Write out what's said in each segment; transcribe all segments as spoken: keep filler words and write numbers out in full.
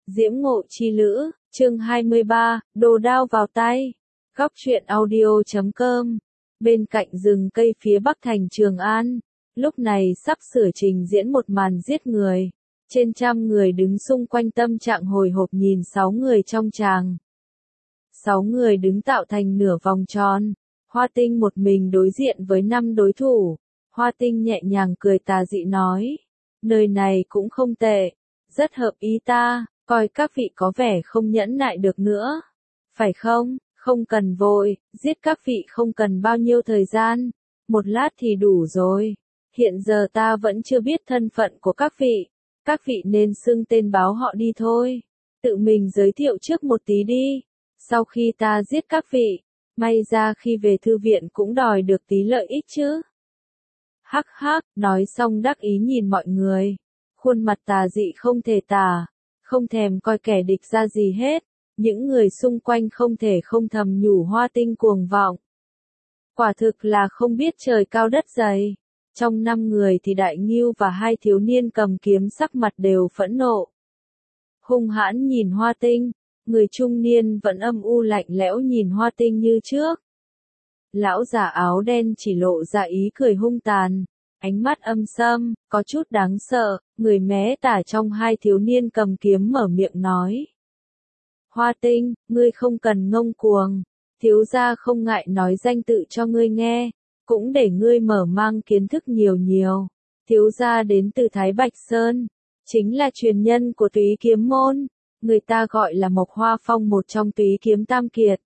Diễm Ngộ Chi Lữ, chương hai mươi ba, đồ đao vào tay. Góc truyện audio chấm com. Bên cạnh rừng cây phía bắc thành Trường An, lúc này sắp sửa trình diễn một màn giết người. Trên trăm người đứng xung quanh tâm trạng hồi hộp nhìn sáu người trong tràng. Sáu người đứng tạo thành nửa vòng tròn. Hoa Tinh một mình đối diện với năm đối thủ. Hoa Tinh nhẹ nhàng cười tà dị nói. Nơi này cũng không tệ. Rất hợp ý ta, coi các vị có vẻ không nhẫn nại được nữa. Phải không? Không cần vội, giết các vị không cần bao nhiêu thời gian. Một lát thì đủ rồi. Hiện giờ ta vẫn chưa biết thân phận của các vị. Các vị nên xưng tên báo họ đi thôi. Tự mình giới thiệu trước một tí đi. Sau khi ta giết các vị, may ra khi về thư viện cũng đòi được tí lợi ích chứ. Hắc hắc, nói xong đắc ý nhìn mọi người. Khuôn mặt tà dị không thể tả, không thèm coi kẻ địch ra gì hết. Những người xung quanh không thể không thầm nhủ Hoa Tinh cuồng vọng. Quả thực là không biết trời cao đất dày. Trong năm người thì Đại Ngưu và hai thiếu niên cầm kiếm sắc mặt đều phẫn nộ. Hung hãn nhìn Hoa Tinh, người trung niên vẫn âm u lạnh lẽo nhìn Hoa Tinh như trước. Lão già áo đen chỉ lộ ra ý cười hung tàn, ánh mắt âm sâm, có chút đáng sợ, người mé tả trong hai thiếu niên cầm kiếm mở miệng nói. Hoa Tinh, ngươi không cần ngông cuồng, thiếu gia không ngại nói danh tự cho ngươi nghe, cũng để ngươi mở mang kiến thức nhiều nhiều. Thiếu gia đến từ Thái Bạch Sơn, chính là truyền nhân của Túy Kiếm Môn, người ta gọi là Mộc Hoa Phong, một trong Túy Kiếm Tam Kiệt.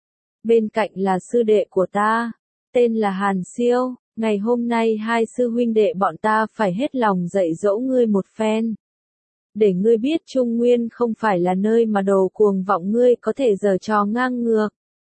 Bên cạnh là sư đệ của ta, tên là Hàn Siêu. Ngày hôm nay hai sư huynh đệ bọn ta phải hết lòng dạy dỗ ngươi một phen. Để ngươi biết Trung Nguyên không phải là nơi mà đồ cuồng vọng ngươi có thể giở trò ngang ngược.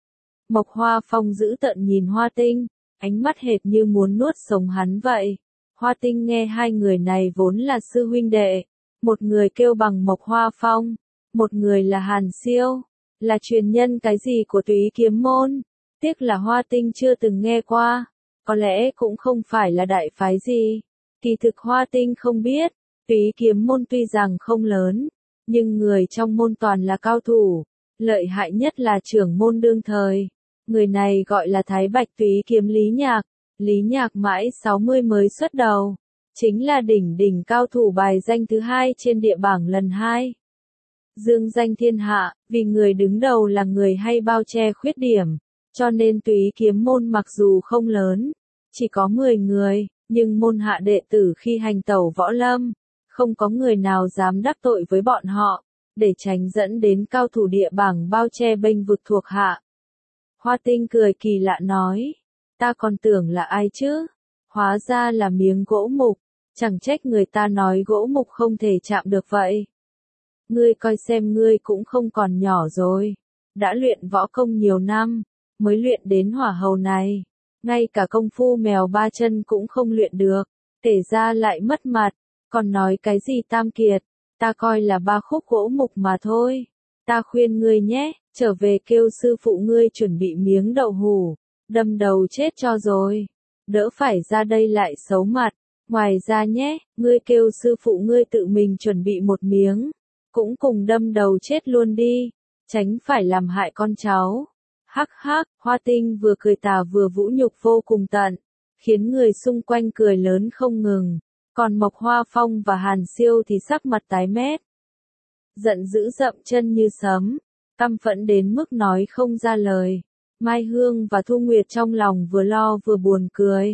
Mộc Hoa Phong dữ tợn nhìn Hoa Tinh, ánh mắt hệt như muốn nuốt sống hắn vậy. Hoa Tinh nghe hai người này vốn là sư huynh đệ. Một người kêu bằng Mộc Hoa Phong, một người là Hàn Siêu, là truyền nhân cái gì của Túy Kiếm Môn. Tiếc là Hoa Tinh chưa từng nghe qua. Có lẽ cũng không phải là đại phái gì. Kỳ thực Hoa Tinh không biết, Túy Kiếm Môn tuy rằng không lớn, nhưng người trong môn toàn là cao thủ. Lợi hại nhất là trưởng môn đương thời. Người này gọi là Thái Bạch Túy Kiếm Lý Nhạc. Lý Nhạc mãi sáu mươi mới xuất đầu. Chính là đỉnh đỉnh cao thủ bài danh thứ hai trên địa bảng lần hai. Dương danh thiên hạ, vì người đứng đầu là người hay bao che khuyết điểm. Cho nên Túy Kiếm Môn mặc dù không lớn, chỉ có mười người, nhưng môn hạ đệ tử khi hành tẩu võ lâm, không có người nào dám đắc tội với bọn họ, để tránh dẫn đến cao thủ địa bảng bao che bênh vực thuộc hạ. Hoa Tinh cười kỳ lạ nói, ta còn tưởng là ai chứ, hóa ra là miếng gỗ mục, chẳng trách người ta nói gỗ mục không thể chạm được vậy. Ngươi coi xem, ngươi cũng không còn nhỏ rồi, đã luyện võ công nhiều năm, mới luyện đến hỏa hầu này. Ngay cả công phu mèo ba chân cũng không luyện được, kể ra lại mất mặt, còn nói cái gì tam kiệt, ta coi là ba khúc gỗ mục mà thôi. Ta khuyên ngươi nhé, trở về kêu sư phụ ngươi chuẩn bị miếng đậu hủ, đâm đầu chết cho rồi, đỡ phải ra đây lại xấu mặt. Ngoài ra nhé, ngươi kêu sư phụ ngươi tự mình chuẩn bị một miếng, cũng cùng đâm đầu chết luôn đi, tránh phải làm hại con cháu. Hắc hắc, Hoa Tinh vừa cười tà vừa vũ nhục vô cùng tận, khiến người xung quanh cười lớn không ngừng, còn Mộc Hoa Phong và Hàn Siêu thì sắc mặt tái mét. Giận dữ dậm chân như sấm, căm phẫn đến mức nói không ra lời. Mai Hương và Thu Nguyệt trong lòng vừa lo vừa buồn cười.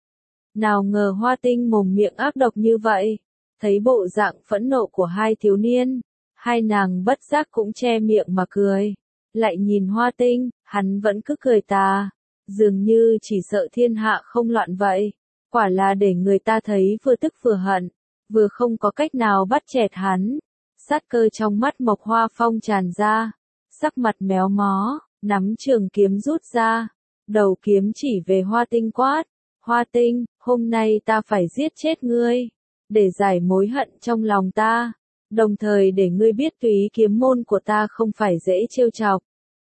Nào ngờ Hoa Tinh mồm miệng ác độc như vậy, thấy bộ dạng phẫn nộ của hai thiếu niên, hai nàng bất giác cũng che miệng mà cười. Lại nhìn Hoa Tinh, hắn vẫn cứ cười tà, dường như chỉ sợ thiên hạ không loạn vậy. Quả là để người ta thấy vừa tức vừa hận, vừa không có cách nào bắt chẹt hắn. Sát cơ trong mắt Mộc Hoa Phong tràn ra, sắc mặt méo mó, nắm trường kiếm rút ra, đầu kiếm chỉ về Hoa Tinh quát. Hoa Tinh, hôm nay ta phải giết chết ngươi, để giải mối hận trong lòng ta. Đồng thời để ngươi biết Túy Kiếm Môn của ta không phải dễ trêu chọc.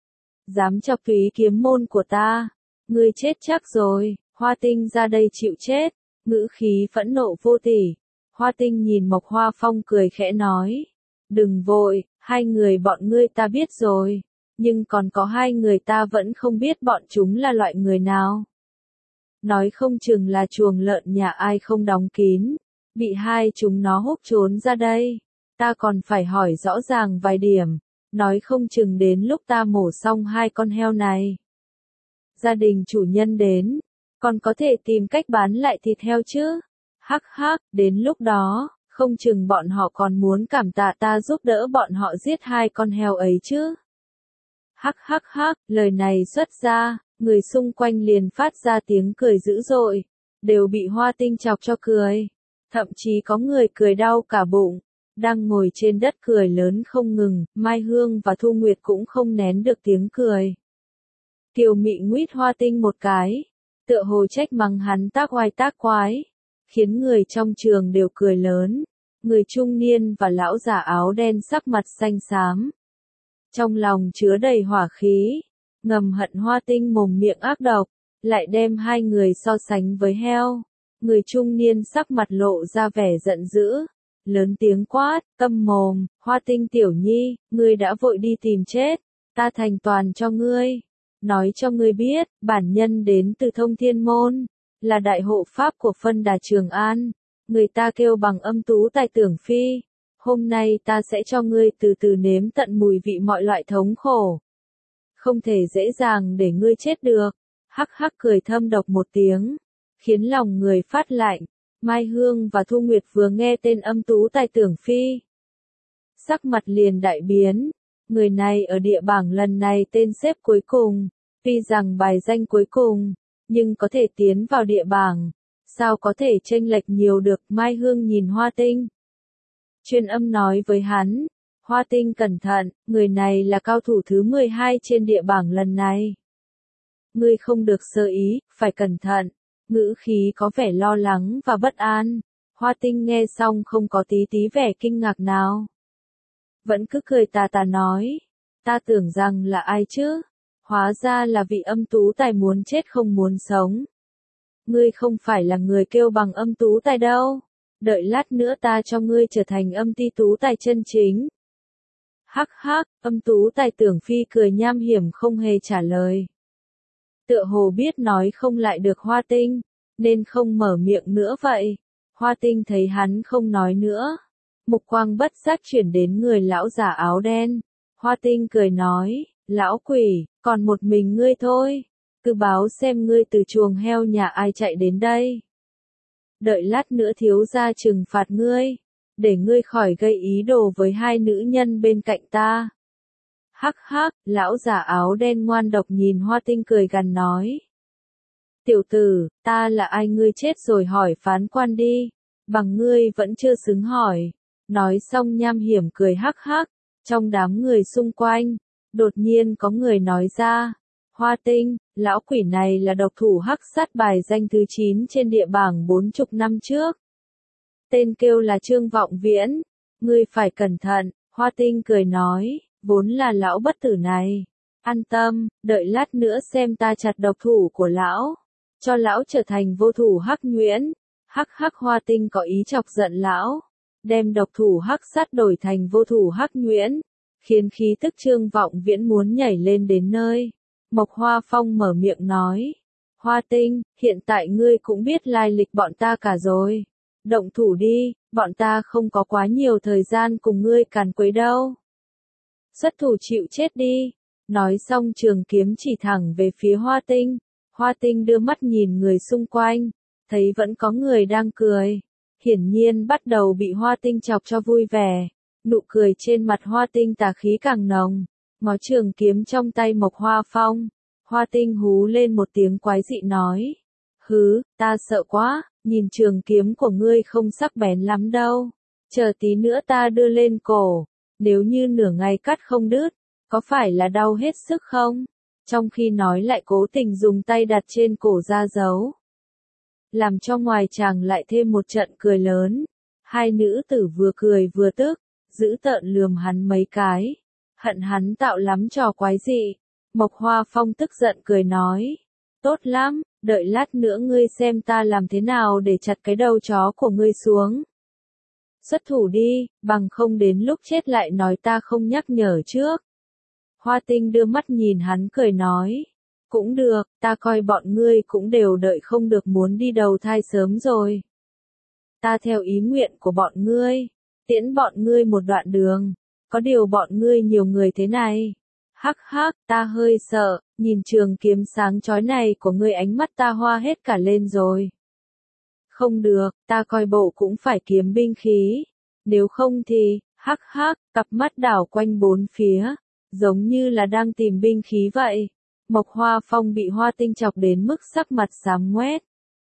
Dám chọc Túy Kiếm Môn của ta, ngươi chết chắc rồi. Hoa Tinh ra đây chịu chết, ngữ khí phẫn nộ vô tỉ. Hoa Tinh nhìn Mộc Hoa Phong cười khẽ nói, Đừng vội, hai người bọn ngươi ta biết rồi, nhưng còn có hai người ta vẫn không biết bọn chúng là loại người nào. Nói không chừng là chuồng lợn nhà ai không đóng kín, bị hai chúng nó húc trốn ra đây. Ta còn phải hỏi rõ ràng vài điểm, nói không chừng đến lúc ta mổ xong hai con heo này. Gia đình chủ nhân đến, còn có thể tìm cách bán lại thịt heo chứ. Hắc hắc, đến lúc đó, không chừng bọn họ còn muốn cảm tạ ta giúp đỡ bọn họ giết hai con heo ấy chứ. Hắc hắc hắc, lời này xuất ra, người xung quanh liền phát ra tiếng cười dữ dội, đều bị Hoa Tinh chọc cho cười. Thậm chí có người cười đau cả bụng, đang ngồi trên đất cười lớn không ngừng, Mai Hương và Thu Nguyệt cũng không nén được tiếng cười. Kiều Mị nguýt Hoa Tinh một cái, tựa hồ trách mắng hắn tác oai tác quái, khiến người trong trường đều cười lớn. Người trung niên và lão già áo đen sắc mặt xanh xám, trong lòng chứa đầy hỏa khí, ngầm hận Hoa Tinh mồm miệng ác độc, lại đem hai người so sánh với heo. Người trung niên sắc mặt lộ ra vẻ giận dữ, lớn tiếng quát, câm mồm, Hoa Tinh tiểu nhi, ngươi đã vội đi tìm chết, ta thành toàn cho ngươi. Nói cho ngươi biết, bản nhân đến từ Thông Thiên Môn, là đại hộ pháp của phân đà Trường An, người ta kêu bằng âm tú tài tưởng phi. Hôm nay ta sẽ cho ngươi từ từ nếm tận mùi vị mọi loại thống khổ. Không thể dễ dàng để ngươi chết được. Hắc hắc cười thâm độc một tiếng, khiến lòng người phát lạnh. Mai Hương và Thu Nguyệt vừa nghe tên âm tú tài tưởng phi, sắc mặt liền đại biến. Người này ở địa bảng lần này tên xếp cuối cùng, tuy rằng bài danh cuối cùng, nhưng có thể tiến vào địa bảng, sao có thể chênh lệch nhiều được. Mai Hương nhìn Hoa Tinh, truyền âm nói với hắn, Hoa Tinh cẩn thận, người này là cao thủ thứ mười hai trên địa bảng lần này. Ngươi không được sơ ý, phải cẩn thận. Ngữ khí có vẻ lo lắng và bất an. Hoa Tinh nghe xong không có tí tí vẻ kinh ngạc nào, vẫn cứ cười tà tà nói, ta tưởng rằng là ai chứ, hóa ra là vị âm tú tài muốn chết không muốn sống. Ngươi không phải là người kêu bằng âm tú tài đâu, đợi lát nữa ta cho ngươi trở thành âm ti tú tài chân chính. Hắc hắc, âm tú tài tưởng phi cười nham hiểm không hề trả lời. Tựa hồ biết nói không lại được Hoa Tinh, nên không mở miệng nữa vậy. Hoa Tinh thấy hắn không nói nữa, mục quang bất giác chuyển đến người lão già áo đen. Hoa Tinh cười nói, lão quỷ, còn một mình ngươi thôi, cứ báo xem ngươi từ chuồng heo nhà ai chạy đến đây. Đợi lát nữa thiếu gia trừng phạt ngươi, để ngươi khỏi gây ý đồ với hai nữ nhân bên cạnh ta. Hắc hắc, lão già áo đen ngoan độc nhìn Hoa Tinh cười gằn nói. Tiểu tử, ta là ai ngươi chết rồi hỏi phán quan đi, bằng ngươi vẫn chưa xứng hỏi. Nói xong nham hiểm cười hắc hắc, trong đám người xung quanh, đột nhiên có người nói ra, Hoa Tinh, lão quỷ này là độc thủ hắc sát bài danh thứ chín trên địa bảng bốn chục năm trước. Tên kêu là Trương Vọng Viễn, ngươi phải cẩn thận. Hoa Tinh cười nói, vốn là lão bất tử này, an tâm, đợi lát nữa xem ta chặt độc thủ của lão, cho lão trở thành vô thủ hắc nhuyễn. Hắc hắc Hoa Tinh có ý chọc giận lão, đem độc thủ hắc sát đổi thành vô thủ hắc nhuyễn, khiến khí tức Trương Vọng Viễn muốn nhảy lên đến nơi. Mộc Hoa Phong mở miệng nói, Hoa Tinh, hiện tại ngươi cũng biết lai lịch bọn ta cả rồi, động thủ đi, bọn ta không có quá nhiều thời gian cùng ngươi càn quấy đâu. Xuất thủ chịu chết đi. Nói xong trường kiếm chỉ thẳng về phía Hoa Tinh. Hoa Tinh đưa mắt nhìn người xung quanh, thấy vẫn có người đang cười, hiển nhiên bắt đầu bị Hoa Tinh chọc cho vui vẻ. Nụ cười trên mặt Hoa Tinh tà khí càng nồng, ngó trường kiếm trong tay Mộc Hoa Phong. Hoa Tinh hú lên một tiếng quái dị nói, hứ, ta sợ quá, nhìn trường kiếm của ngươi không sắc bén lắm đâu, chờ tí nữa ta đưa lên cổ, nếu như nửa ngày cắt không đứt, có phải là đau hết sức không? Trong khi nói lại cố tình dùng tay đặt trên cổ ra giấu, làm cho ngoài chàng lại thêm một trận cười lớn. Hai nữ tử vừa cười vừa tức, giữ tợn lườm hắn mấy cái, hận hắn tạo lắm trò quái dị. Mộc Hoa Phong tức giận cười nói, tốt lắm, đợi lát nữa ngươi xem ta làm thế nào để chặt cái đầu chó của ngươi xuống. xuất thủ đi, bằng không đến lúc chết lại nói ta không nhắc nhở trước. Hoa Tinh đưa mắt nhìn hắn cười nói, cũng được, ta coi bọn ngươi cũng đều đợi không được muốn đi đầu thai sớm rồi. Ta theo ý nguyện của bọn ngươi, tiễn bọn ngươi một đoạn đường, có điều bọn ngươi nhiều người thế này. Hắc hắc, ta hơi sợ, nhìn trường kiếm sáng chói này của ngươi ánh mắt ta hoa hết cả lên rồi. Không được, ta coi bộ cũng phải kiếm binh khí, nếu không thì, hắc hắc, cặp mắt đảo quanh bốn phía, giống như là đang tìm binh khí vậy. Mộc Hoa Phong bị Hoa Tinh chọc đến mức sắc mặt xám ngoét.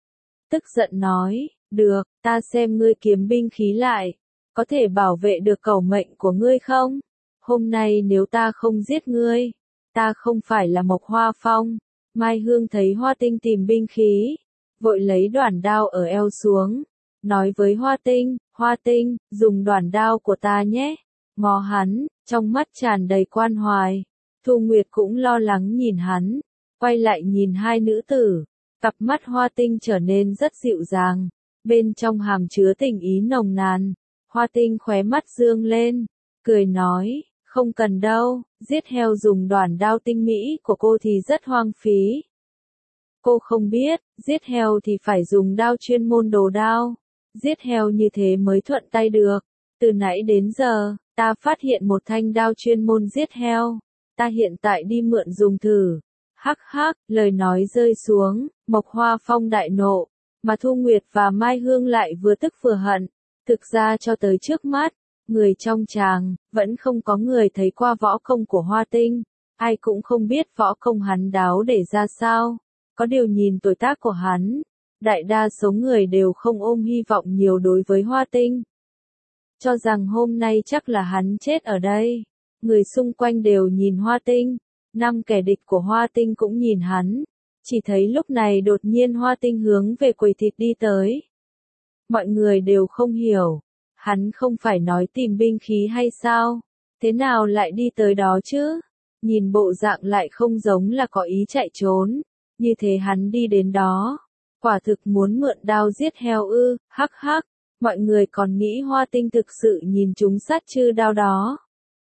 Tức giận nói, được, ta xem ngươi kiếm binh khí lại, có thể bảo vệ được cẩu mệnh của ngươi không? Hôm nay nếu ta không giết ngươi, ta không phải là Mộc Hoa Phong. Mai Hương thấy Hoa Tinh tìm binh khí, vội lấy đoản đao ở eo xuống, nói với Hoa Tinh, Hoa Tinh, dùng đoản đao của ta nhé. Ngó hắn, trong mắt tràn đầy quan hoài. Thu Nguyệt cũng lo lắng nhìn hắn, quay lại nhìn hai nữ tử, cặp mắt Hoa Tinh trở nên rất dịu dàng, bên trong hàm chứa tình ý nồng nàn. Hoa Tinh khóe mắt dương lên, cười nói, không cần đâu, giết heo dùng đoản đao tinh mỹ của cô thì rất hoang phí. Cô không biết, giết heo thì phải dùng đao chuyên môn đồ đao, giết heo như thế mới thuận tay được. Từ nãy đến giờ, ta phát hiện một thanh đao chuyên môn giết heo, ta hiện tại đi mượn dùng thử. Hắc hắc, lời nói rơi xuống, Mộc Hoa Phong đại nộ, mà Thu Nguyệt và Mai Hương lại vừa tức vừa hận. Thực ra cho tới trước mắt, người trong tràng, vẫn không có người thấy qua võ công của Hoa Tinh, ai cũng không biết võ công hắn đáo để ra sao. Có điều nhìn tuổi tác của hắn, đại đa số người đều không ôm hy vọng nhiều đối với Hoa Tinh. Cho rằng hôm nay chắc là hắn chết ở đây. Người xung quanh đều nhìn Hoa Tinh, năm kẻ địch của Hoa Tinh cũng nhìn hắn. Chỉ thấy lúc này đột nhiên Hoa Tinh hướng về quầy thịt đi tới. Mọi người đều không hiểu, hắn không phải nói tìm binh khí hay sao? Thế nào lại đi tới đó chứ? Nhìn bộ dạng lại không giống là có ý chạy trốn, như thế hắn đi đến đó, quả thực muốn mượn đao giết heo ư? Hắc hắc, mọi người còn nghĩ Hoa Tinh thực sự nhìn chúng sát chư đao đó.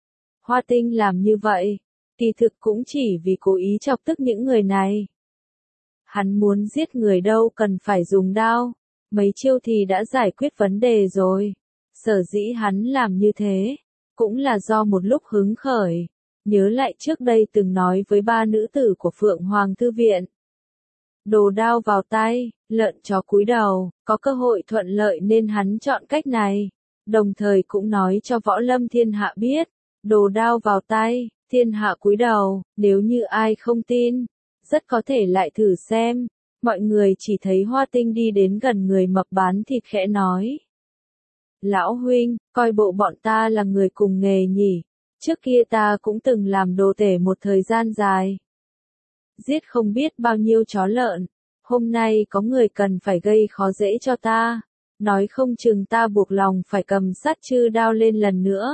Hoa Tinh làm như vậy, kỳ thực cũng chỉ vì cố ý chọc tức những người này. Hắn muốn giết người đâu cần phải dùng đao, mấy chiêu thì đã giải quyết vấn đề rồi. Sở dĩ hắn làm như thế, cũng là do một lúc hứng khởi, nhớ lại trước đây từng nói với ba nữ tử của Phượng Hoàng Thư Viện. Đồ đao vào tay, lợn chó cúi đầu, có cơ hội thuận lợi nên hắn chọn cách này, đồng thời cũng nói cho võ lâm thiên hạ biết, đồ đao vào tay, thiên hạ cúi đầu, nếu như ai không tin, rất có thể lại thử xem. Mọi người chỉ thấy Hoa Tinh đi đến gần người mập bán thịt khẽ nói. Lão huynh, coi bộ bọn ta là người cùng nghề nhỉ, trước kia ta cũng từng làm đồ tể một thời gian dài. Giết không biết bao nhiêu chó lợn, hôm nay có người cần phải gây khó dễ cho ta, nói không chừng ta buộc lòng phải cầm sát chư đao lên lần nữa.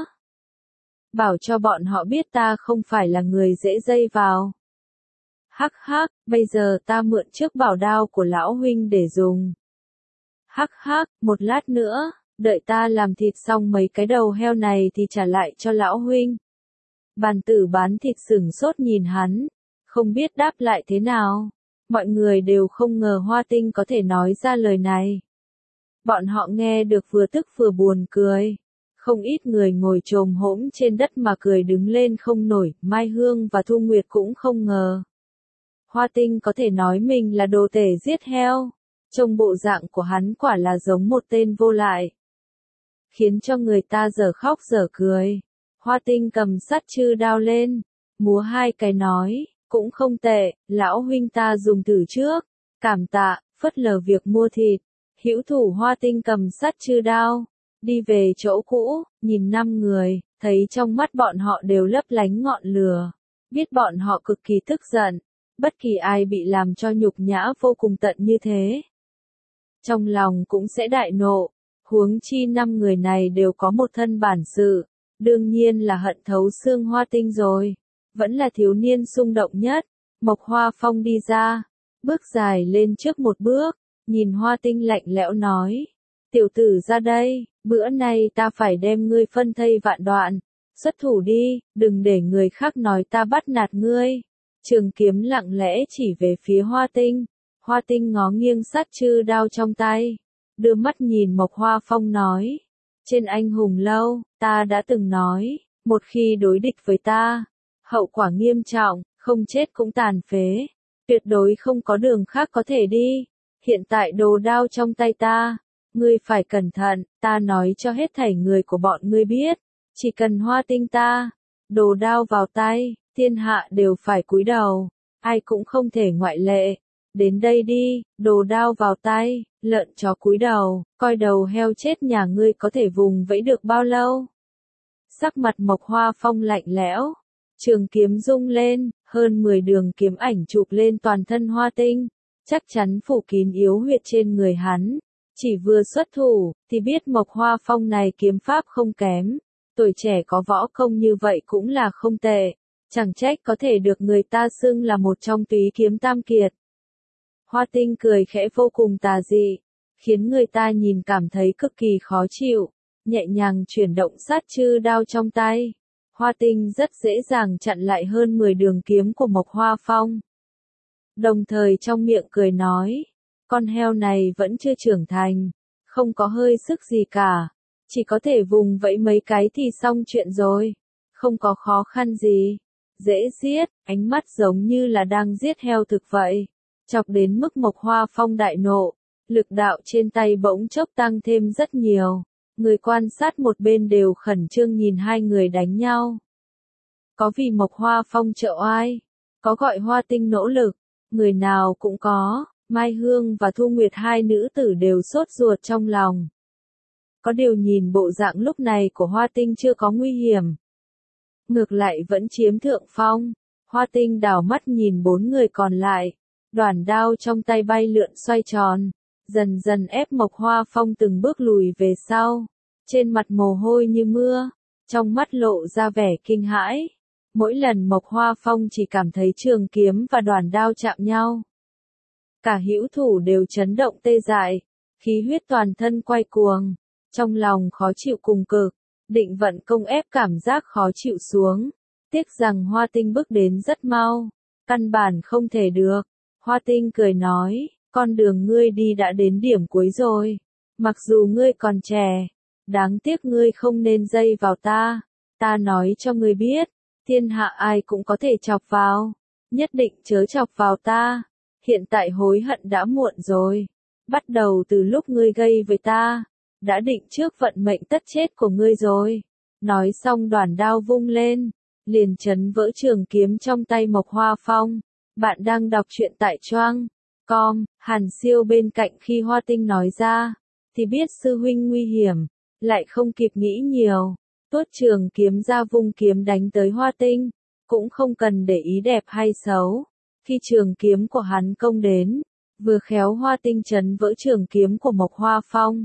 Bảo cho bọn họ biết ta không phải là người dễ dây vào. Hắc hắc, bây giờ ta mượn chiếc bảo đao của lão huynh để dùng. Hắc hắc, một lát nữa, đợi ta làm thịt xong mấy cái đầu heo này thì trả lại cho lão huynh. Bàn tử bán thịt sửng sốt nhìn hắn, không biết đáp lại thế nào. Mọi người đều không ngờ Hoa Tinh có thể nói ra lời này. Bọn họ nghe được vừa tức vừa buồn cười. Không ít người ngồi chồm hổm trên đất mà cười đứng lên không nổi, Mai Hương và Thu Nguyệt cũng không ngờ. Hoa Tinh có thể nói mình là đồ tể giết heo, trông bộ dạng của hắn quả là giống một tên vô lại. Khiến cho người ta dở khóc dở cười. Hoa Tinh cầm sắt chư đao lên, múa hai cái nói, cũng không tệ, lão huynh ta dùng thử trước, cảm tạ, phớt lờ việc mua thịt. Hữu thủ Hoa Tinh cầm sắt chư đao, đi về chỗ cũ, nhìn năm người, thấy trong mắt bọn họ đều lấp lánh ngọn lửa, biết bọn họ cực kỳ tức giận, bất kỳ ai bị làm cho nhục nhã vô cùng tận như thế. Trong lòng cũng sẽ đại nộ, huống chi năm người này đều có một thân bản sự, đương nhiên là hận thấu xương Hoa Tinh rồi, vẫn là thiếu niên xung động nhất. Mộc Hoa Phong đi ra, bước dài lên trước một bước, nhìn Hoa Tinh lạnh lẽo nói, tiểu tử ra đây, Bữa nay ta phải đem ngươi phân thây vạn đoạn. Xuất thủ đi, đừng để người khác nói ta bắt nạt ngươi. Trường kiếm lặng lẽ chỉ về phía Hoa Tinh. Hoa Tinh ngó nghiêng sát chư đao trong tay. Đưa mắt nhìn Mộc Hoa Phong nói. Trên anh hùng lâu, ta đã từng nói, một khi đối địch với ta, hậu quả nghiêm trọng, không chết cũng tàn phế. Tuyệt đối không có đường khác có thể đi. Hiện tại đồ đao trong tay ta. Ngươi phải cẩn thận, ta nói cho hết thảy người của bọn ngươi biết. Chỉ cần Hoa Tinh ta, đồ đao vào tay, thiên hạ đều phải cúi đầu, ai cũng không thể ngoại lệ. Đến đây đi, đồ đao vào tay, lợn chó cúi đầu, coi đầu heo chết nhà ngươi có thể vùng vẫy được bao lâu. Sắc mặt Mộc Hoa Phong lạnh lẽo, trường kiếm rung lên, hơn mười đường kiếm ảnh chụp lên toàn thân Hoa Tinh, chắc chắn phủ kín yếu huyệt trên người hắn. Chỉ vừa xuất thủ, thì biết Mộc Hoa Phong này kiếm pháp không kém. Tuổi trẻ có võ công như vậy cũng là không tệ. Chẳng trách có thể được người ta xưng là một trong túy kiếm tam kiệt. Hoa Tinh cười khẽ vô cùng tà dị, khiến người ta nhìn cảm thấy cực kỳ khó chịu. Nhẹ nhàng chuyển động sát chư đao trong tay. Hoa Tinh rất dễ dàng chặn lại hơn mười đường kiếm của Mộc Hoa Phong. Đồng thời trong miệng cười nói. Con heo này vẫn chưa trưởng thành, không có hơi sức gì cả, chỉ có thể vùng vẫy mấy cái thì xong chuyện rồi, không có khó khăn gì, dễ giết, ánh mắt giống như là đang giết heo thực vậy, chọc đến mức Mộc Hoa Phong đại nộ, lực đạo trên tay bỗng chốc tăng thêm rất nhiều, người quan sát một bên đều khẩn trương nhìn hai người đánh nhau. Có vì Mộc Hoa Phong trợ oai, có gọi Hoa Tinh nỗ lực, người nào cũng có. Mai Hương và Thu Nguyệt hai nữ tử đều sốt ruột trong lòng. Có điều nhìn bộ dạng lúc này của Hoa Tinh chưa có nguy hiểm. Ngược lại vẫn chiếm thượng phong. Hoa Tinh đảo mắt nhìn bốn người còn lại. Đoản đao trong tay bay lượn xoay tròn. Dần dần ép Mộc Hoa Phong từng bước lùi về sau. Trên mặt mồ hôi như mưa. Trong mắt lộ ra vẻ kinh hãi. Mỗi lần Mộc Hoa Phong chỉ cảm thấy trường kiếm và đoản đao chạm nhau. Cả hữu thủ đều chấn động tê dại, khí huyết toàn thân quay cuồng, trong lòng khó chịu cùng cực, định vận công ép cảm giác khó chịu xuống. Tiếc rằng Hoa Tinh bước đến rất mau, căn bản không thể được. Hoa Tinh cười nói, con đường ngươi đi đã đến điểm cuối rồi, mặc dù ngươi còn trẻ, đáng tiếc ngươi không nên dây vào ta, ta nói cho ngươi biết, thiên hạ ai cũng có thể chọc vào, nhất định chớ chọc vào ta. Hiện tại hối hận đã muộn rồi. Bắt đầu từ lúc ngươi gây với ta, đã định trước vận mệnh tất chết của ngươi rồi. Nói xong đoản đao vung lên, liền chấn vỡ trường kiếm trong tay Mộc Hoa Phong. Bạn đang đọc truyện tại Choang com, Hàn Siêu bên cạnh khi Hoa Tinh nói ra, thì biết sư huynh nguy hiểm, lại không kịp nghĩ nhiều. Tuốt trường kiếm ra vung kiếm đánh tới Hoa Tinh, cũng không cần để ý đẹp hay xấu. Khi trường kiếm của hắn công đến, vừa khéo Hoa Tinh chấn vỡ trường kiếm của Mộc Hoa Phong.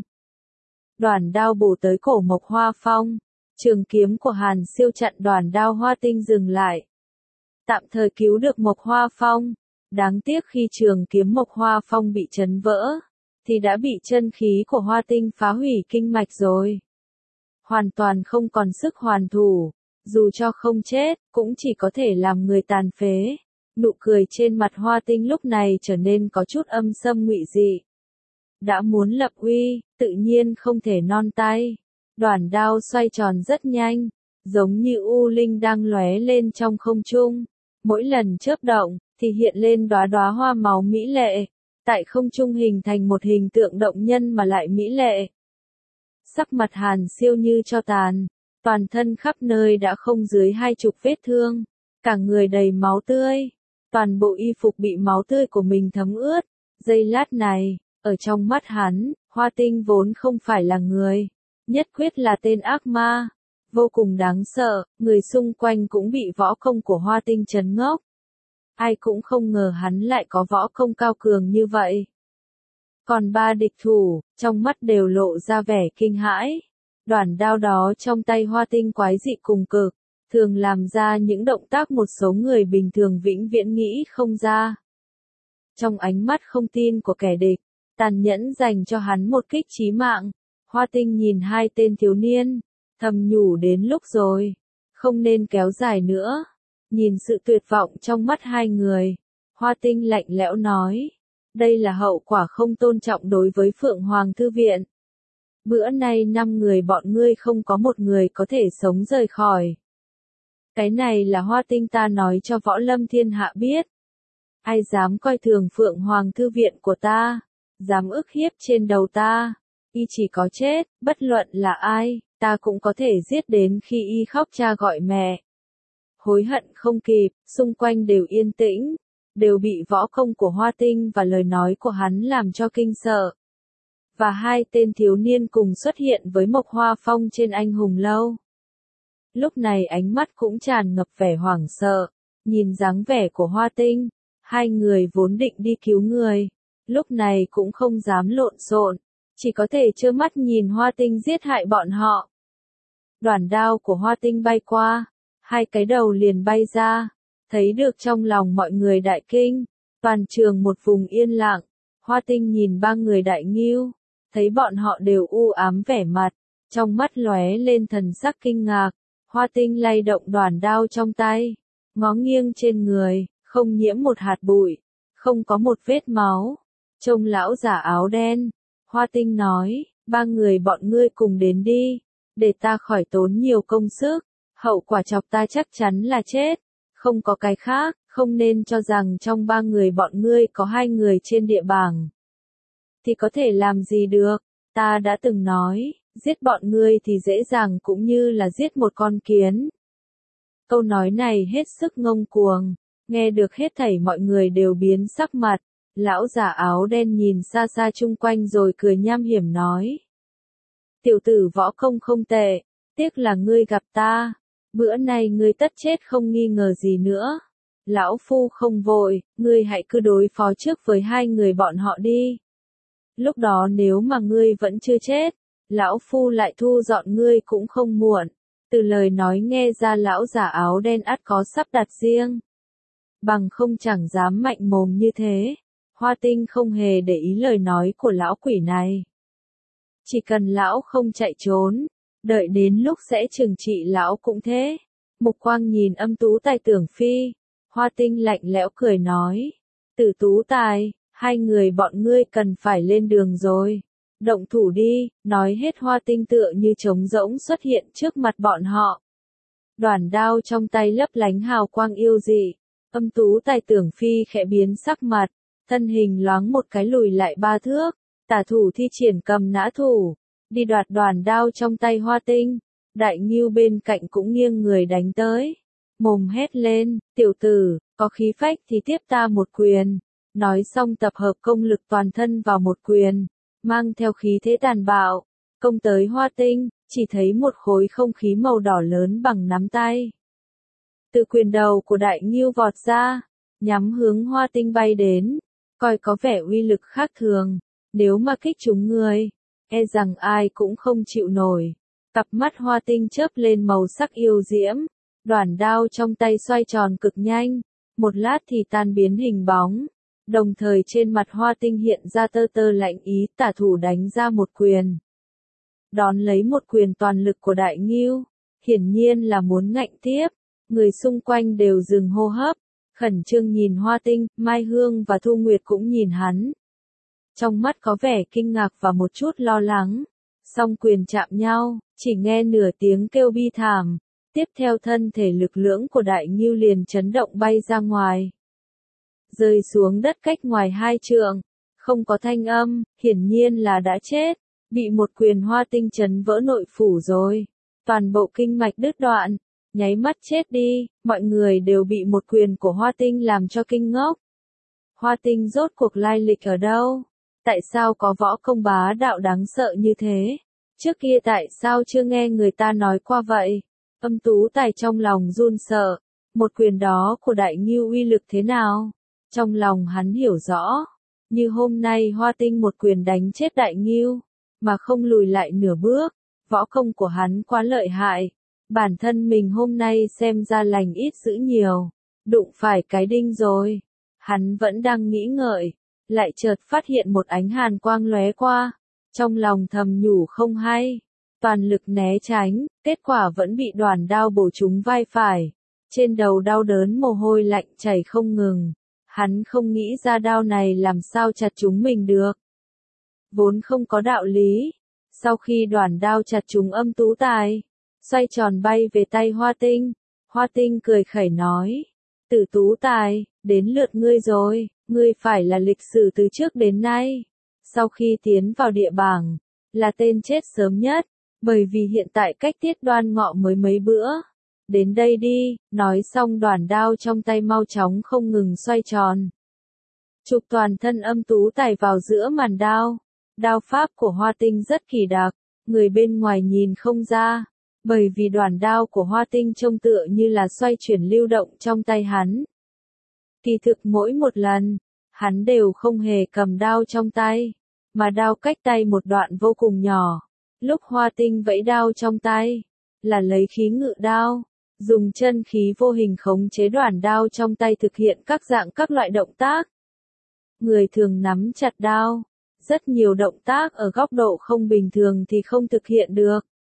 Đoản đao bổ tới cổ Mộc Hoa Phong, trường kiếm của Hàn Siêu chặn đoản đao Hoa Tinh dừng lại. Tạm thời cứu được Mộc Hoa Phong, đáng tiếc khi trường kiếm Mộc Hoa Phong bị chấn vỡ, thì đã bị chân khí của Hoa Tinh phá hủy kinh mạch rồi. Hoàn toàn không còn sức hoàn thủ, dù cho không chết, cũng chỉ có thể làm người tàn phế. Nụ cười trên mặt Hoa Tinh lúc này trở nên có chút âm sâm ngụy dị. Đã muốn lập uy, tự nhiên không thể non tay. Đoản đao xoay tròn rất nhanh, giống như u linh đang lóe lên trong không trung. Mỗi lần chớp động, thì hiện lên đóa đóa hoa màu mỹ lệ. Tại không trung hình thành một hình tượng động nhân mà lại mỹ lệ. Sắc mặt Hàn Siêu như cho tàn, toàn thân khắp nơi đã không dưới hai chục vết thương, cả người đầy máu tươi. Toàn bộ y phục bị máu tươi của mình thấm ướt. Giây lát này, ở trong mắt hắn, Hoa Tinh vốn không phải là người. Nhất quyết là tên ác ma. Vô cùng đáng sợ, người xung quanh cũng bị võ công của Hoa Tinh chấn ngốc. Ai cũng không ngờ hắn lại có võ công cao cường như vậy. Còn ba địch thủ, trong mắt đều lộ ra vẻ kinh hãi. Đoản đao đó trong tay Hoa Tinh quái dị cùng cực. Thường làm ra những động tác một số người bình thường vĩnh viễn nghĩ không ra. Trong ánh mắt không tin của kẻ địch, tàn nhẫn dành cho hắn một kích chí mạng. Hoa Tinh nhìn hai tên thiếu niên, thầm nhủ đến lúc rồi, không nên kéo dài nữa. Nhìn sự tuyệt vọng trong mắt hai người, Hoa Tinh lạnh lẽo nói, đây là hậu quả không tôn trọng đối với Phượng Hoàng Thư Viện. Bữa nay năm người bọn ngươi không có một người có thể sống rời khỏi. Cái này là Hoa Tinh ta nói cho võ lâm thiên hạ biết. Ai dám coi thường Phượng Hoàng Thư Viện của ta, dám ức hiếp trên đầu ta, y chỉ có chết, bất luận là ai, ta cũng có thể giết đến khi y khóc cha gọi mẹ. Hối hận không kịp, xung quanh đều yên tĩnh, đều bị võ công của Hoa Tinh và lời nói của hắn làm cho kinh sợ. Và hai tên thiếu niên cùng xuất hiện với Mộc Hoa Phong trên Anh Hùng Lâu. Lúc này ánh mắt cũng tràn ngập vẻ hoảng sợ, nhìn dáng vẻ của Hoa Tinh, hai người vốn định đi cứu người, lúc này cũng không dám lộn xộn, chỉ có thể trơ mắt nhìn Hoa Tinh giết hại bọn họ. Đoản đao của Hoa Tinh bay qua, hai cái đầu liền bay ra, thấy được trong lòng mọi người đại kinh, toàn trường một vùng yên lặng. Hoa Tinh nhìn ba người Đại Ngưu, thấy bọn họ đều u ám vẻ mặt, trong mắt lóe lên thần sắc kinh ngạc. Hoa Tinh lay động đoản đao trong tay, ngó nghiêng trên người, không nhiễm một hạt bụi, không có một vết máu. Trông lão giả áo đen, Hoa Tinh nói, ba người bọn ngươi cùng đến đi, để ta khỏi tốn nhiều công sức, hậu quả chọc ta chắc chắn là chết, không có cái khác, không nên cho rằng trong ba người bọn ngươi có hai người trên địa bảng. Thì có thể làm gì được, ta đã từng nói, giết bọn ngươi thì dễ dàng cũng như là giết một con kiến. Câu nói này hết sức ngông cuồng, nghe được hết thảy mọi người đều biến sắc mặt, lão giả áo đen nhìn xa xa chung quanh rồi cười nham hiểm nói. Tiểu tử võ công không tệ, tiếc là ngươi gặp ta, bữa nay ngươi tất chết không nghi ngờ gì nữa. Lão Phu không vội, ngươi hãy cứ đối phó trước với hai người bọn họ đi. Lúc đó nếu mà ngươi vẫn chưa chết, Lão Phu lại thu dọn ngươi cũng không muộn. Từ lời nói nghe ra lão giả áo đen ắt có sắp đặt riêng. Bằng không chẳng dám mạnh mồm như thế. Hoa Tinh không hề để ý lời nói của lão quỷ này. Chỉ cần lão không chạy trốn, đợi đến lúc sẽ trừng trị lão cũng thế. Mục Quang nhìn Âm Tú Tài Tưởng Phi, Hoa Tinh lạnh lẽo cười nói. Tử Tú Tài, hai người bọn ngươi cần phải lên đường rồi. Động thủ đi, nói hết Hoa Tinh tựa như trống rỗng xuất hiện trước mặt bọn họ. Đoản đao trong tay lấp lánh hào quang yêu dị, Âm Tú Tài Tưởng Phi khẽ biến sắc mặt, thân hình loáng một cái lùi lại ba thước, tả thủ thi triển cầm nã thủ, đi đoạt đoản đao trong tay Hoa Tinh. Đại Ngưu bên cạnh cũng nghiêng người đánh tới, mồm hét lên, tiểu tử, có khí phách thì tiếp ta một quyền. Nói xong tập hợp công lực toàn thân vào một quyền, mang theo khí thế tàn bạo, công tới Hoa Tinh, chỉ thấy một khối không khí màu đỏ lớn bằng nắm tay. Từ quyền đầu của Đại Ngưu vọt ra, nhắm hướng Hoa Tinh bay đến, coi có vẻ uy lực khác thường, nếu mà kích trúng người, e rằng ai cũng không chịu nổi. Cặp mắt Hoa Tinh chớp lên màu sắc yêu diễm, đoản đao trong tay xoay tròn cực nhanh, một lát thì tan biến hình bóng. Đồng thời trên mặt Hoa Tinh hiện ra tơ tơ lạnh ý, tả thủ đánh ra một quyền. Đón lấy một quyền toàn lực của Đại Ngưu, hiển nhiên là muốn ngạnh tiếp, người xung quanh đều dừng hô hấp, khẩn trương nhìn Hoa Tinh. Mai Hương và Thu Nguyệt cũng nhìn hắn. Trong mắt có vẻ kinh ngạc và một chút lo lắng, song quyền chạm nhau, chỉ nghe nửa tiếng kêu bi thảm, tiếp theo thân thể lực lưỡng của Đại Ngưu liền chấn động bay ra ngoài. Rơi xuống đất cách ngoài hai trượng, không có thanh âm, hiển nhiên là đã chết, bị một quyền Hoa Tinh chấn vỡ nội phủ rồi, toàn bộ kinh mạch đứt đoạn, nháy mắt chết đi, mọi người đều bị một quyền của Hoa Tinh làm cho kinh ngốc. Hoa Tinh rốt cuộc lai lịch ở đâu? Tại sao có võ công bá đạo đáng sợ như thế? Trước kia tại sao chưa nghe người ta nói qua vậy? Âm Tú Tài trong lòng run sợ, một quyền đó của Đại Ngưu uy lực thế nào? Trong lòng hắn hiểu rõ, như hôm nay Hoa Tinh một quyền đánh chết Đại Ngưu, mà không lùi lại nửa bước, võ công của hắn quá lợi hại, bản thân mình hôm nay xem ra lành ít dữ nhiều, đụng phải cái đinh rồi. Hắn vẫn đang nghĩ ngợi, lại chợt phát hiện một ánh hàn quang lóe qua, Trong lòng thầm nhủ không hay, toàn lực né tránh, kết quả vẫn bị đoàn đao bổ trúng vai phải. Trên đầu đau đớn mồ hôi lạnh chảy không ngừng. Hắn không nghĩ ra đao này làm sao chặt trúng mình được. Vốn không có đạo lý. Sau khi đoàn đao chặt trúng Âm Tú Tài, xoay tròn bay về tay Hoa Tinh. Hoa Tinh cười khẩy nói, Tử Tú Tài, đến lượt ngươi rồi, ngươi phải là lịch sử từ trước đến nay. Sau khi tiến vào địa bảng, là tên chết sớm nhất, bởi vì hiện tại cách Tiết Đoan Ngọ mới mấy bữa. Đến đây đi, nói xong đoàn đao trong tay mau chóng không ngừng xoay tròn. Chụp toàn thân Âm Tú Tài vào giữa màn đao. Đao pháp của Hoa Tinh rất kỳ đặc, người bên ngoài nhìn không ra, bởi vì đoàn đao của Hoa Tinh trông tựa như là xoay chuyển lưu động trong tay hắn. Kỳ thực mỗi một lần, hắn đều không hề cầm đao trong tay, mà đao cách tay một đoạn vô cùng nhỏ. Lúc Hoa Tinh vẫy đao trong tay, là lấy khí ngự đao, dùng chân khí vô hình khống chế đoàn đao trong tay thực hiện các dạng các loại động tác. Người thường nắm chặt đao, rất nhiều động tác ở góc độ không bình thường thì không thực hiện được.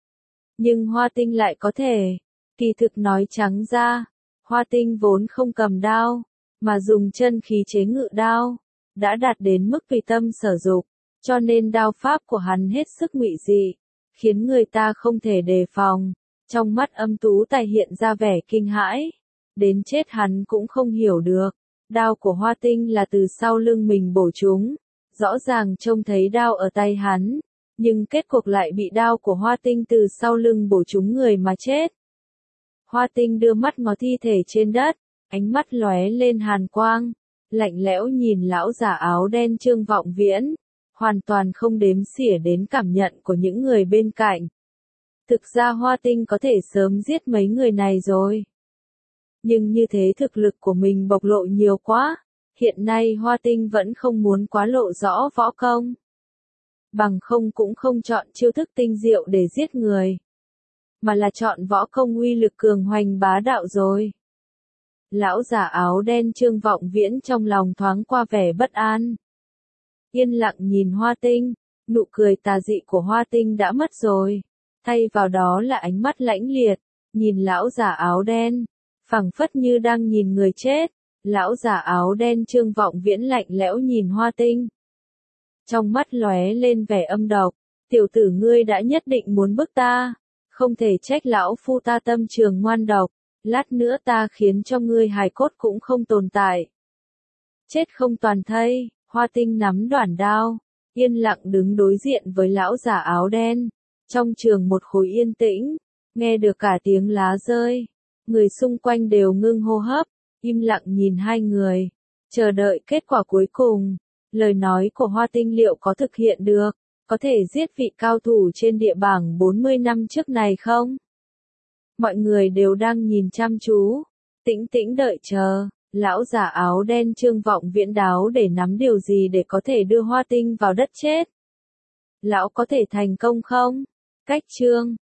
Nhưng Hoa Tinh lại có thể. Kỳ thực nói trắng ra, Hoa Tinh vốn không cầm đao, mà dùng chân khí chế ngự đao, đã đạt đến mức tùy tâm sở dục, cho nên đao pháp của hắn hết sức ngụy dị, khiến người ta không thể đề phòng. Trong mắt Âm Tú Tài hiện ra vẻ kinh hãi, đến chết hắn cũng không hiểu được, đao của Hoa Tinh là từ sau lưng mình bổ trúng. Rõ ràng trông thấy đao ở tay hắn, nhưng kết cuộc lại bị đao của Hoa Tinh từ sau lưng bổ trúng người mà chết. Hoa Tinh đưa mắt ngó thi thể trên đất, ánh mắt lóe lên hàn quang, lạnh lẽo nhìn lão già áo đen Trương Vọng Viễn, hoàn toàn không đếm xỉa đến cảm nhận của những người bên cạnh. Thực ra Hoa Tinh có thể sớm giết mấy người này rồi. Nhưng như thế thực lực của mình bộc lộ nhiều quá. Hiện nay Hoa Tinh vẫn không muốn quá lộ rõ võ công. Bằng không cũng không chọn chiêu thức tinh diệu để giết người. Mà là chọn võ công uy lực cường hoành bá đạo rồi. Lão già áo đen Trương Vọng Viễn trong lòng thoáng qua vẻ bất an. Yên lặng nhìn Hoa Tinh, nụ cười tà dị của Hoa Tinh đã mất rồi. Thay vào đó là ánh mắt lãnh liệt, nhìn lão già áo đen, phảng phất như đang nhìn người chết. Lão già áo đen Trương Vọng Viễn lạnh lẽo nhìn Hoa Tinh. Trong mắt lóe lên vẻ âm độc, tiểu tử ngươi đã nhất định muốn bức ta, không thể trách lão phu ta tâm trường ngoan độc, lát nữa ta khiến cho ngươi hài cốt cũng không tồn tại. Chết không toàn thây, Hoa Tinh nắm đoản đao, yên lặng đứng đối diện với lão già áo đen. Trong trường một khối yên tĩnh, nghe được cả tiếng lá rơi, người xung quanh đều ngưng hô hấp. Im lặng nhìn hai người, chờ đợi kết quả cuối cùng. Lời nói của Hoa Tinh liệu có thực hiện được, có thể giết vị cao thủ trên địa bảng bốn mươi năm trước này không? Mọi người đều đang nhìn chăm chú, tĩnh tĩnh đợi chờ. Lão già áo đen Trương Vọng Viễn đáo để nắm điều gì để có thể đưa Hoa Tinh vào đất chết. Lão có thể thành công không? Cách chương